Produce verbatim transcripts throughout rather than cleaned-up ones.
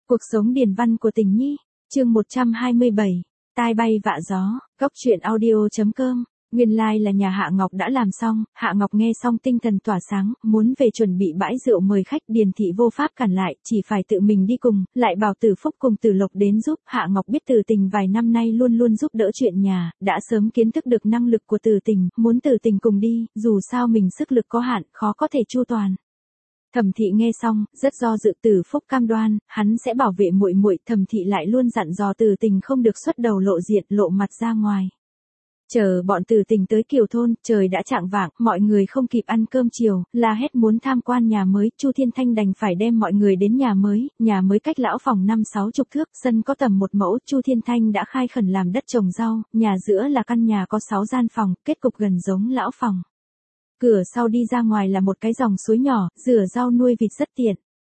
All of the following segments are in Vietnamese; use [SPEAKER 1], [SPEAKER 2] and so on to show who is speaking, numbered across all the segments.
[SPEAKER 1] Cuộc sống điền văn của Tình Nhi, chương một trăm hai mươi bảy, tai bay vạ gió, góc truyện audio.com. Nguyên lai like là nhà Hạ Ngọc đã làm xong, Hạ Ngọc nghe xong tinh thần tỏa sáng, muốn về chuẩn bị bãi rượu mời khách. Điền thị vô pháp cản lại, chỉ phải tự mình đi cùng, lại bảo Tử Phúc cùng Tử Lộc đến giúp. Hạ Ngọc biết Tử Tình vài năm nay luôn luôn giúp đỡ chuyện nhà, đã sớm kiến thức được năng lực của Tử Tình, muốn Tử Tình cùng đi, dù sao mình sức lực có hạn, khó có thể chu toàn. Thẩm Thị nghe xong, rất do dự. Tử Phúc cam đoan, hắn sẽ bảo vệ muội muội. Thẩm Thị lại luôn dặn dò Tử Tình không được xuất đầu lộ diện, lộ mặt ra ngoài. Chờ bọn Tử Tình tới Kiều thôn, trời đã chạng vạng, mọi người không kịp ăn cơm chiều, la hét muốn tham quan nhà mới. Chu Thiên Thanh đành phải đem mọi người đến nhà mới, nhà mới cách lão phòng năm sáu chục thước, sân có tầm một mẫu. Chu Thiên Thanh đã khai khẩn làm đất trồng rau, nhà giữa là căn nhà có sáu gian phòng, kết cục gần giống lão phòng. Cửa sau đi ra ngoài là một cái dòng suối nhỏ, rửa rau nuôi vịt rất tiện.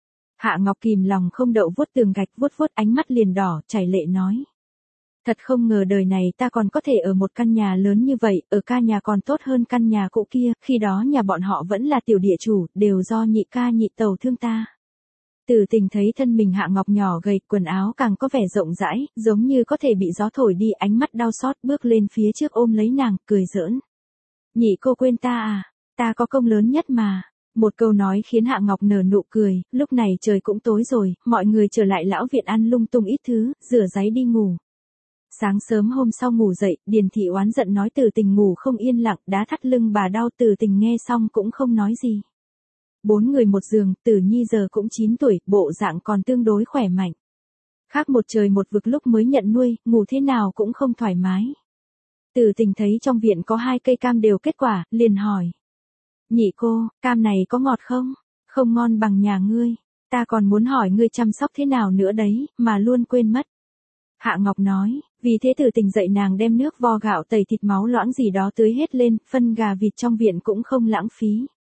[SPEAKER 1] Hạ Ngọc kìm lòng không đậu vuốt tường gạch, vuốt vuốt ánh mắt liền đỏ, chảy lệ nói. Thật không ngờ đời này ta còn có thể ở một căn nhà lớn như vậy, ở ca nhà còn tốt hơn căn nhà cũ kia, khi đó nhà bọn họ vẫn là tiểu địa chủ, đều do nhị ca nhị tẩu thương ta. Tử Tình thấy thân mình Hạ Ngọc nhỏ gầy, quần áo càng có vẻ rộng rãi, giống như có thể bị gió thổi đi, ánh mắt đau xót, bước lên phía trước ôm lấy nàng, cười giỡn. Nhị cô quên ta à? Ta có công lớn nhất mà. Một câu nói khiến Hạ Ngọc nở nụ cười. Lúc này trời cũng tối rồi, mọi người trở lại lão viện ăn lung tung ít thứ, rửa ráy đi ngủ. Sáng sớm hôm sau ngủ dậy, Điền thị oán giận nói Tử Tình ngủ không yên lặng, đá thắt lưng bà đau. Tử Tình nghe xong cũng không nói gì. Bốn người một giường, Tử Nhi giờ cũng chín tuổi, bộ dạng còn tương đối khỏe mạnh. Khác một trời một vực lúc mới nhận nuôi, ngủ thế nào cũng không thoải mái. Tử Tình thấy trong viện có hai cây cam đều kết quả, liền hỏi. Nhị cô, cam này có ngọt không? Không ngon bằng nhà ngươi. Ta còn muốn hỏi ngươi chăm sóc thế nào nữa đấy, mà luôn quên mất. Hạ Ngọc nói, vì thế Tử Tình dạy nàng đem nước vo gạo tẩy thịt máu loãng gì đó tưới hết lên, phân gà vịt trong viện cũng không lãng phí.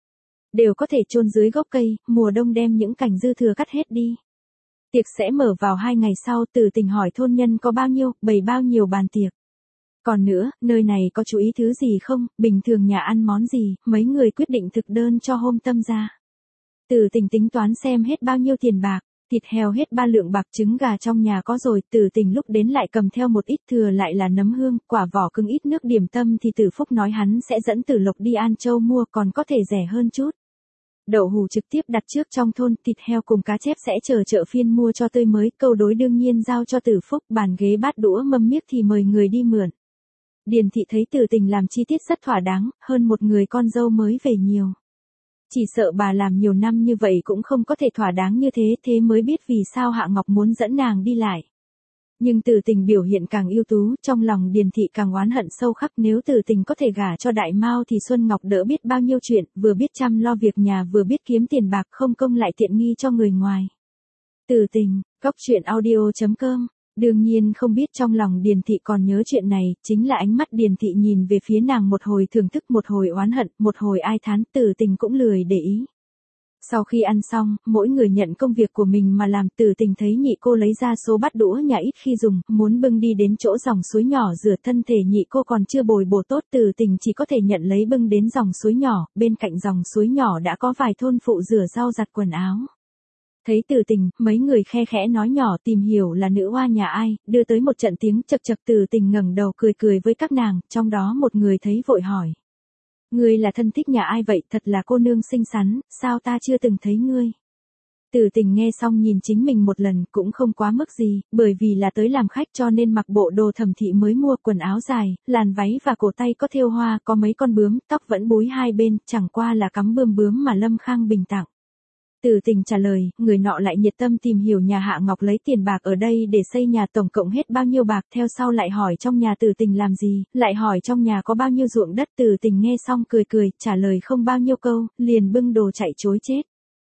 [SPEAKER 1] Đều có thể chôn dưới gốc cây, mùa đông đem những cành dư thừa cắt hết đi. Tiệc sẽ mở vào hai ngày sau. Tử Tình hỏi thôn nhân có bao nhiêu, bày bao nhiêu bàn tiệc. Còn nữa, nơi này có chú ý thứ gì không, bình thường nhà ăn món gì, mấy người quyết định thực đơn cho hôm tâm ra. Tử Tình tính toán xem hết bao nhiêu tiền bạc, thịt heo hết ba lượng bạc, trứng gà trong nhà có rồi. Tử Tình lúc đến lại cầm theo một ít, thừa lại là nấm hương, quả vỏ cứng, ít nước điểm tâm thì Tử Phúc nói hắn sẽ dẫn Tử Lộc đi An Châu mua, còn có thể rẻ hơn chút. Đậu hũ trực tiếp đặt trước trong thôn, thịt heo cùng cá chép sẽ chờ chợ phiên mua cho tươi mới. Câu đối đương nhiên giao cho Tử Phúc, bàn ghế bát đũa mâm miếc thì mời người đi mượn. Điền thị thấy Tử Tình làm chi tiết rất thỏa đáng, hơn một người con dâu mới về nhiều. Chỉ sợ bà làm nhiều năm như vậy cũng không có thể thỏa đáng như thế, thế mới biết vì sao Hạ Ngọc muốn dẫn nàng đi lại. Nhưng Tử Tình biểu hiện càng ưu tú, trong lòng Điền thị càng oán hận sâu khắc. Nếu Tử Tình có thể gả cho Đại Mao thì Xuân Ngọc đỡ biết bao nhiêu chuyện, vừa biết chăm lo việc nhà vừa biết kiếm tiền bạc, không công lại tiện nghi cho người ngoài. Tử Tình, góc truyện audio.com. Đương nhiên không biết trong lòng Điền thị còn nhớ chuyện này, chính là ánh mắt Điền thị nhìn về phía nàng một hồi thưởng thức, một hồi oán hận, một hồi ai thán. Tử Tình cũng lười để ý. Sau khi ăn xong, mỗi người nhận công việc của mình mà làm. Tử Tình thấy nhị cô lấy ra số bát đũa nhà ít khi dùng, muốn bưng đi đến chỗ dòng suối nhỏ rửa thân thể nhị cô còn chưa bồi bổ tốt. Tử Tình chỉ có thể nhận lấy bưng đến dòng suối nhỏ, bên cạnh dòng suối nhỏ đã có vài thôn phụ rửa rau giặt quần áo. Thấy Tử Tình, mấy người khe khẽ nói nhỏ tìm hiểu là nữ oa nhà ai, đưa tới một trận tiếng chật chật. Tử Tình ngẩng đầu cười cười với các nàng, trong đó một người thấy vội hỏi. Ngươi là thân thích nhà ai vậy, thật là cô nương xinh xắn, sao ta chưa từng thấy ngươi. Tử Tình nghe xong nhìn chính mình một lần, cũng không quá mức gì, bởi vì là tới làm khách cho nên mặc bộ đồ Thẩm thị mới mua, quần áo dài, làn váy và cổ tay có thêu hoa, có mấy con bướm, tóc vẫn búi hai bên, chẳng qua là cắm bươm bướm mà Lâm Khang Bình tặng. Tử Tình trả lời, người nọ lại nhiệt tâm tìm hiểu nhà Hạ Ngọc lấy tiền bạc ở đây để xây nhà tổng cộng hết bao nhiêu bạc, theo sau lại hỏi trong nhà Tử Tình làm gì, lại hỏi trong nhà có bao nhiêu ruộng đất. Tử Tình nghe xong cười cười, trả lời không bao nhiêu câu, liền bưng đồ chạy chối chết.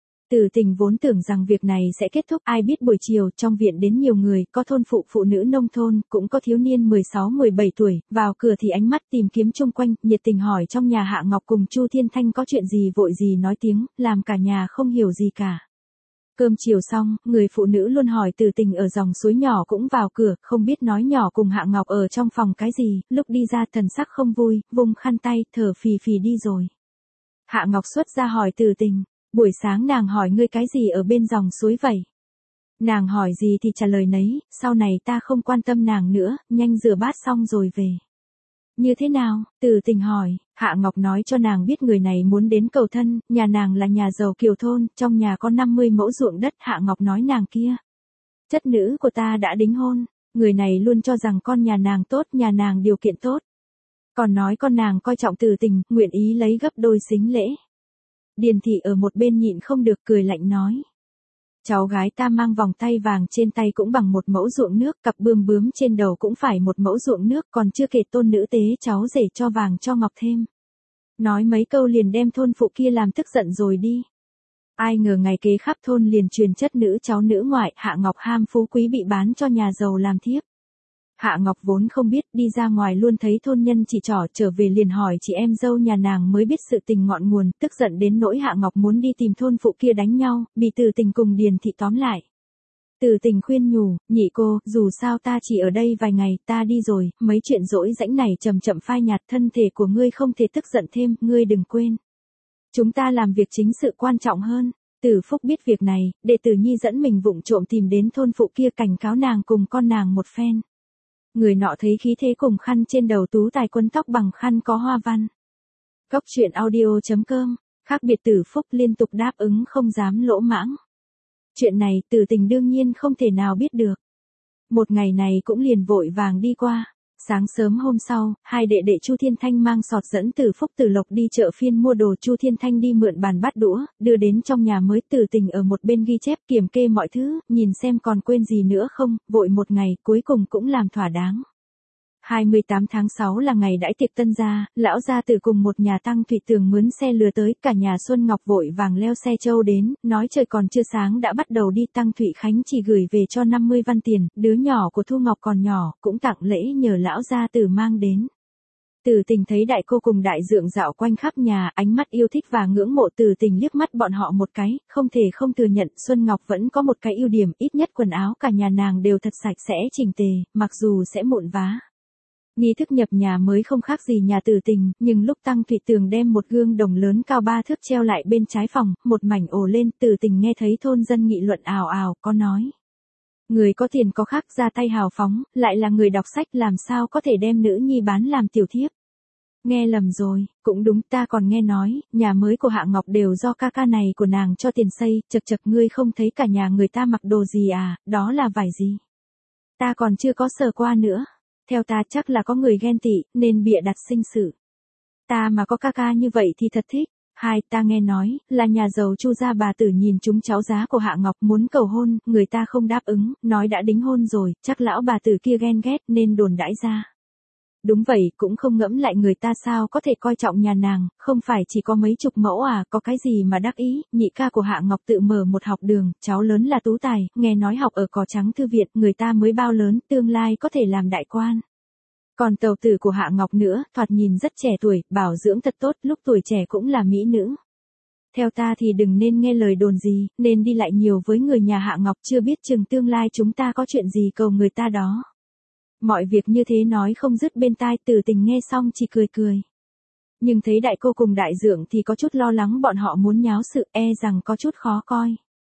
[SPEAKER 1] Tử Tình vốn tưởng rằng việc này sẽ kết thúc, ai biết buổi chiều trong viện đến nhiều người, có thôn phụ phụ nữ nông thôn, cũng có thiếu niên mười sáu mười bảy tuổi, vào cửa thì ánh mắt tìm kiếm chung quanh, nhiệt tình hỏi trong nhà Hạ Ngọc cùng Chu Thiên Thanh có chuyện gì, vội gì nói tiếng, làm cả nhà không hiểu gì cả. Cơm chiều xong, người phụ nữ luôn hỏi Tử Tình ở dòng suối nhỏ cũng vào cửa, không biết nói nhỏ cùng Hạ Ngọc ở trong phòng cái gì, lúc đi ra thần sắc không vui, vung khăn tay, thở phì phì đi rồi. Hạ Ngọc xuất ra hỏi Tử Tình. Buổi sáng nàng hỏi ngươi cái gì ở bên dòng suối vậy? Nàng hỏi gì thì trả lời nấy, sau này ta không quan tâm nàng nữa, nhanh rửa bát xong rồi về. Như thế nào? Từ Tình hỏi, Hạ Ngọc nói cho nàng biết người này muốn đến cầu thân, nhà nàng là nhà giàu kiều thôn, trong nhà có năm mươi mẫu ruộng đất. Hạ Ngọc nói nàng kia, chất nữ của ta đã đính hôn, người này luôn cho rằng con nhà nàng tốt, nhà nàng điều kiện tốt. Còn nói con nàng coi trọng Từ Tình, nguyện ý lấy gấp đôi sính lễ. Điền thị ở một bên nhịn không được cười lạnh nói. Cháu gái ta mang vòng tay vàng trên tay cũng bằng một mẫu ruộng nước, cặp bươm bướm trên đầu cũng phải một mẫu ruộng nước, còn chưa kể tôn nữ tế cháu rể cho vàng cho ngọc thêm. Nói mấy câu liền đem thôn phụ kia làm tức giận rồi đi. Ai ngờ ngày kế khắp thôn liền truyền chất nữ cháu nữ ngoại, Hạ Ngọc ham phú quý bị bán cho nhà giàu làm thiếp. Hạ Ngọc vốn không biết, đi ra ngoài luôn thấy thôn nhân chỉ trỏ, trở về liền hỏi chị em dâu nhà nàng mới biết sự tình ngọn nguồn, tức giận đến nỗi Hạ Ngọc muốn đi tìm thôn phụ kia đánh nhau, bị Từ Tình cùng Điền thị tóm lại. Từ Tình khuyên nhủ, nhị cô, dù sao ta chỉ ở đây vài ngày, ta đi rồi, mấy chuyện dỗi rãnh này chậm chậm phai nhạt, thân thể của ngươi không thể tức giận thêm, ngươi đừng quên. Chúng ta làm việc chính sự quan trọng hơn. Từ Phúc biết việc này, đệ tử Nhi dẫn mình vụng trộm tìm đến thôn phụ kia cảnh cáo nàng cùng con nàng một phen. Người nọ thấy khí thế cùng khăn trên đầu tú tài quấn tóc bằng khăn có hoa văn. Góc truyện audio chấm com, khác biệt Từ Phúc liên tục đáp ứng không dám lỗ mãng. Chuyện này Từ Tình đương nhiên không thể nào biết được. Một ngày này cũng liền vội vàng đi qua. Sáng sớm hôm sau, hai đệ đệ Chu Thiên Thanh mang sọt dẫn Từ Phúc Từ Lộc đi chợ phiên mua đồ. Chu Thiên Thanh đi mượn bàn bát đũa, đưa đến trong nhà mới. Từ Tình ở một bên ghi chép kiểm kê mọi thứ, nhìn xem còn quên gì nữa không, vội một ngày, cuối cùng cũng làm thỏa đáng. hai mươi tám tháng sáu là ngày đãi tiệc tân gia, lão gia tử cùng một nhà Tăng Thụy Tường mướn xe lừa tới, cả nhà Xuân Ngọc vội vàng leo xe trâu đến, nói trời còn chưa sáng đã bắt đầu đi. Tăng Thụy Khánh chỉ gửi về cho năm mươi văn tiền, đứa nhỏ của Thu Ngọc còn nhỏ, cũng tặng lễ nhờ lão gia tử mang đến. Từ Tình thấy đại cô cùng đại dượng dạo quanh khắp nhà, ánh mắt yêu thích và ngưỡng mộ. Từ Tình liếc mắt bọn họ một cái, không thể không thừa nhận Xuân Ngọc vẫn có một cái ưu điểm, ít nhất quần áo cả nhà nàng đều thật sạch sẽ chỉnh tề, mặc dù sẽ mụn vá. Nghi thức nhập nhà mới không khác gì nhà Từ Tình, nhưng lúc Tăng Thụy Tường đem một gương đồng lớn cao ba thước treo lại bên trái phòng, một mảnh ồ lên. Từ Tình nghe thấy thôn dân nghị luận ào ào, có nói. Người có tiền có khác, ra tay hào phóng, lại là người đọc sách, làm sao có thể đem nữ nhi bán làm tiểu thiếp. Nghe lầm rồi, cũng đúng, ta còn nghe nói, nhà mới của Hạ Ngọc đều do ca ca này của nàng cho tiền xây, chật chật, ngươi không thấy cả nhà người ta mặc đồ gì à, đó là vải gì. Ta còn chưa có sờ qua nữa. Theo ta chắc là có người ghen tị, nên bịa đặt sinh sự. Ta mà có ca ca như vậy thì thật thích. Hai, ta nghe nói, là nhà giàu Chu gia bà tử nhìn chúng cháu giá của Hạ Ngọc muốn cầu hôn, người ta không đáp ứng, nói đã đính hôn rồi, chắc lão bà tử kia ghen ghét nên đồn đãi ra. Đúng vậy, cũng không ngẫm lại người ta sao có thể coi trọng nhà nàng, không phải chỉ có mấy chục mẫu à, có cái gì mà đắc ý. Nhị ca của Hạ Ngọc tự mở một học đường, cháu lớn là tú tài, nghe nói học ở Cỏ Trắng Thư viện, người ta mới bao lớn, tương lai có thể làm đại quan. Còn tàu tử của Hạ Ngọc nữa, thoạt nhìn rất trẻ tuổi, bảo dưỡng thật tốt, lúc tuổi trẻ cũng là mỹ nữ. Theo ta thì đừng nên nghe lời đồn gì, nên đi lại nhiều với người nhà Hạ Ngọc, chưa biết chừng tương lai chúng ta có chuyện gì cầu người ta đó. Mọi việc như thế nói không dứt bên tai. Từ Tình nghe xong chỉ cười cười. Nhưng thấy đại cô cùng đại dượng thì có chút lo lắng bọn họ muốn nháo sự, e rằng có chút khó coi.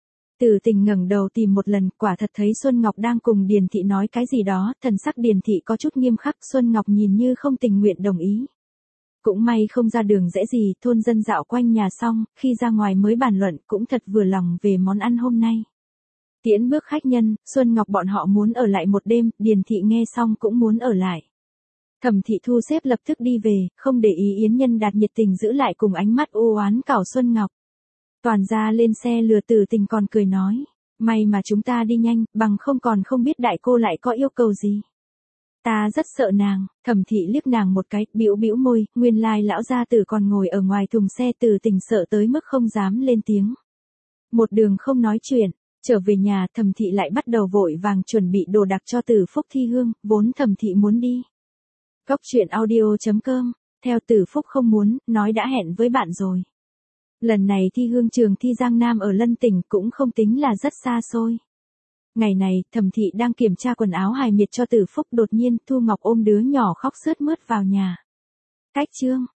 [SPEAKER 1] Từ Tình ngẩng đầu tìm một lần, quả thật thấy Xuân Ngọc đang cùng Điền thị nói cái gì đó, thần sắc Điền thị có chút nghiêm khắc, Xuân Ngọc nhìn như không tình nguyện đồng ý. Cũng may không ra đường dễ gì, thôn dân dạo quanh nhà xong, khi ra ngoài mới bàn luận, cũng thật vừa lòng về món ăn hôm nay. Tiễn bước khách nhân, Xuân Ngọc bọn họ muốn ở lại một đêm, Điền thị nghe xong cũng muốn ở lại. Thẩm Thị thu xếp lập tức đi về, không để ý Yến Nhân Đạt nhiệt tình giữ lại cùng ánh mắt u oán cảo Xuân Ngọc. Toàn ra lên xe lừa. Từ Tình còn cười nói, may mà chúng ta đi nhanh, bằng không còn không biết đại cô lại có yêu cầu gì. Ta rất sợ nàng. Thẩm Thị liếc nàng một cái, bĩu bĩu môi, nguyên lai lão gia tử còn ngồi ở ngoài thùng xe. Từ Tình sợ tới mức không dám lên tiếng. Một đường không nói chuyện. Trở về nhà, Thẩm Thị lại bắt đầu vội vàng chuẩn bị đồ đạc cho Từ Phúc thi hương, vốn Thẩm Thị muốn đi. Góc truyện audio chấm com, theo Từ Phúc không muốn, nói đã hẹn với bạn rồi. Lần này thi hương trường thi Giang Nam ở Lân Tỉnh cũng không tính là rất xa xôi. Ngày này, Thẩm Thị đang kiểm tra quần áo hài miệt cho Từ Phúc, đột nhiên Thu Ngọc ôm đứa nhỏ khóc sướt mướt vào nhà. Cách chương.